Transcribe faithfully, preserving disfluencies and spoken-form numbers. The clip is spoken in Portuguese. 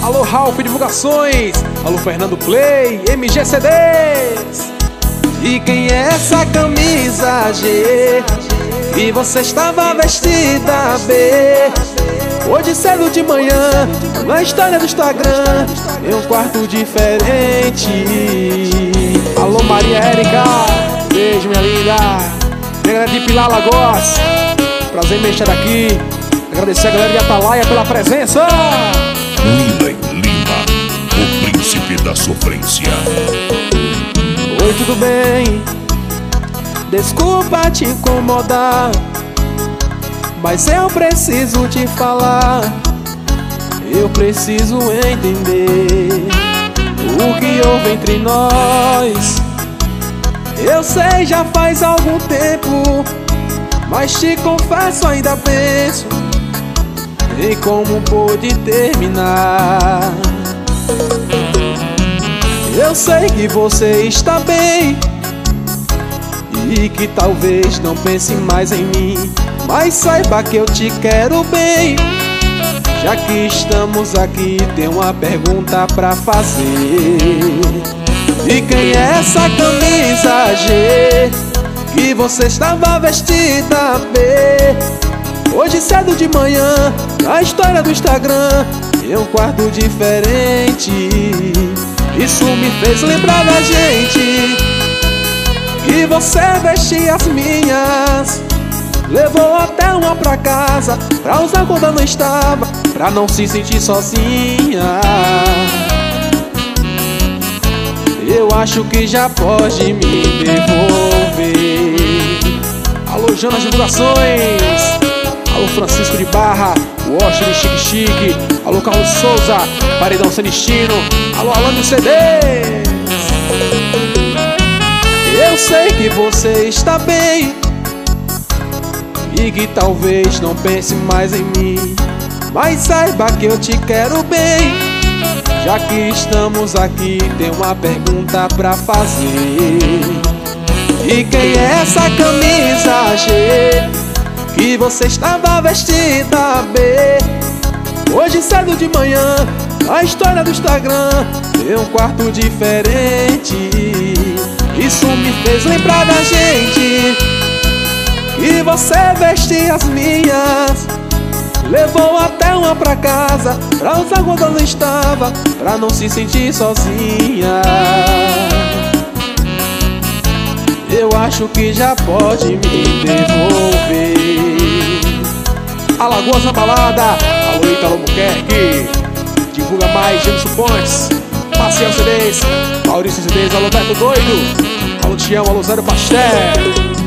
Alô, Ralph Divulgações. Alô, Fernando Play, M G C Ds. E quem é essa camisa G? E você estava vestida B? Hoje cedo de manhã, na história do Instagram, em um quarto diferente. Alô, Maria Érica, beijo, minha linda. Minha galera de Pilar, Lagoas, prazer em mexer aqui. Agradecer a galera de Atalaia pela presença. Lila e Lima, o príncipe da sofrência. Oi, tudo bem? Desculpa te incomodar, mas eu preciso te falar. Eu preciso entender o que houve entre nós. Eu sei, já faz algum tempo, mas te confesso, ainda penso em como pôde terminar. Eu sei que você está bem e que talvez não pense mais em mim, mas saiba que eu te quero bem. Já que estamos aqui, tem uma pergunta pra fazer. E quem é essa camisa G? Que você estava vestida B? Hoje cedo de manhã, na história do Instagram, em um quarto diferente. Isso me fez lembrar da gente, que você vestia as minhas. Levou até uma pra casa, pra usar quando não estava, pra não se sentir sozinha. Eu acho que já pode me devolver. Alô, Jonas Divulgações. Alô, Francisco de Barra, Washington Chique Chique. Alô, Carlos Souza, Paredão Sem Destino. Alô, Alan C Ds. Eu sei que você está bem e que talvez não pense mais em mim, mas saiba que eu te quero bem. Já que estamos aqui, tem uma pergunta pra fazer. E quem é essa camisa G? Que você estava vestida B? Hoje cedo de manhã, a história do Instagram, em um quarto diferente. Isso me fez lembrar da gente, que você vestia as minhas. Levou até uma pra casa, pra usar quando eu não estava, pra não se sentir sozinha. Eu acho que já pode me devolver. Alagoas na balada. Alô, Italo Albuquerque. Divulga mais, Jameson Pontes, Marcial C Ds, Maurício C Ds. Alô, Beto Doido. Alô, Tião, alô, Zero Pastel.